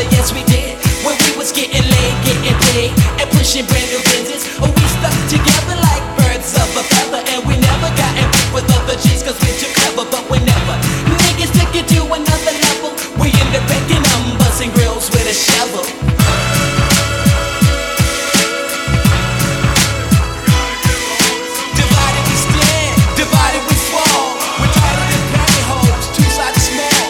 together, yes we did. When we was getting laid, getting paid, and pushing brand new business. Oh, we stuck together like birds of a feather. And we never got in beef with other G's, cause we're too clever. But whenever niggas took it to another level, we end up breaking them, busting grills with a shovel. Divided we stand, divided we fall. We're tighter than pantyhose, two sides small.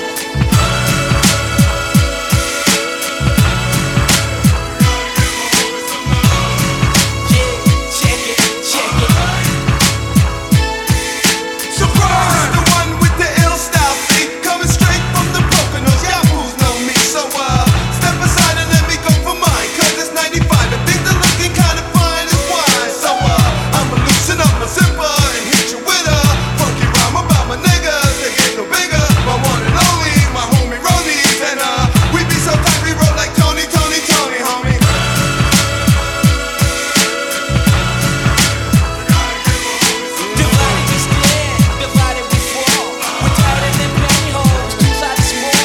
Yeah, check it, check it. Surprise! The one with the ill style, see? Coming straight from the Poconos, yahoos know me. So step aside and let me go for mine. Cause it's 95 and things are looking kinda fine as wine. So I'ma loosen up my zipper and hit you with a funky rhyme about my niggas. They get no bigger, my one and only, my homie Ronies. And we be so tight we roll like Tony, Tony, Tony, homie. Divided we stand, divided we fall. We're tighter than pantyhose, two sides small.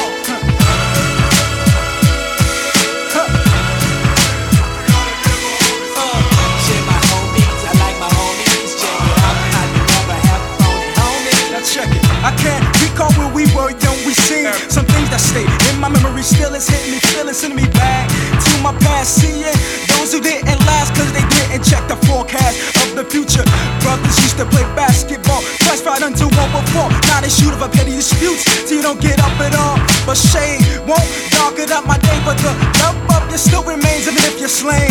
Share my homies, I like my homies. Check it out, I can never have a phony homie. Now check it. I can't recall where we were young, we seen some things that stay in my memory. Still it's hitting me, feeling, sending me back to my past. Seeing those who didn't last cause they didn't check the forecast of the future. Brothers used to play basketball, twice fight until one before. Now they shoot over petty disputes till you don't get up at all. But shade won't darken up my day, but the love of you still remains even if you're slain.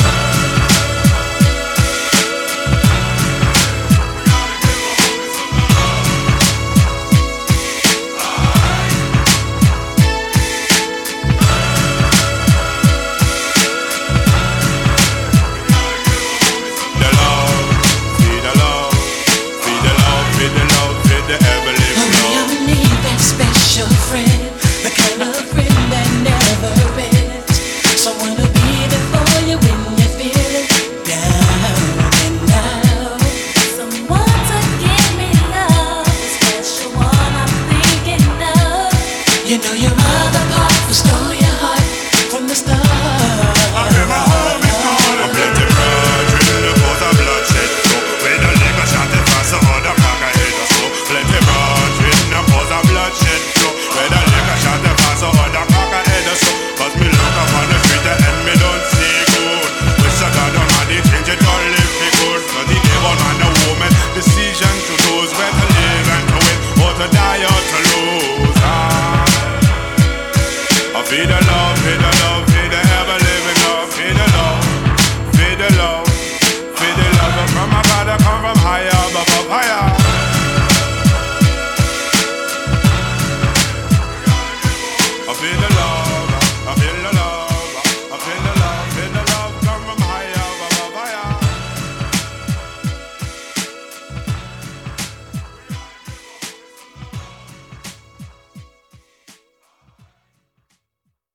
The love, feed the love, feed the love, feed the love, feed the ever-living Honey, love. I need that special friend, the kind of friend that never ends. Someone to be there for you when you're feeling down and out. Someone to give me love, the special one I'm thinking of. You know your other part will stole your heart from the start. I hear my homies calling. I'm plenty virgin, the cause of bloodshed. So when the liquor shot it fast, the other cock I hit us. So plenty virgin, the cause of bloodshed. So when the liquor shot it fast, the other cock I hit us. So cause me look up on the street and me don't see good. Wish I got them and they change it all if they could. Cause the devil and the woman, decision to choose. Where to live and to win, or to die or to lose. I feel the love, feel the love.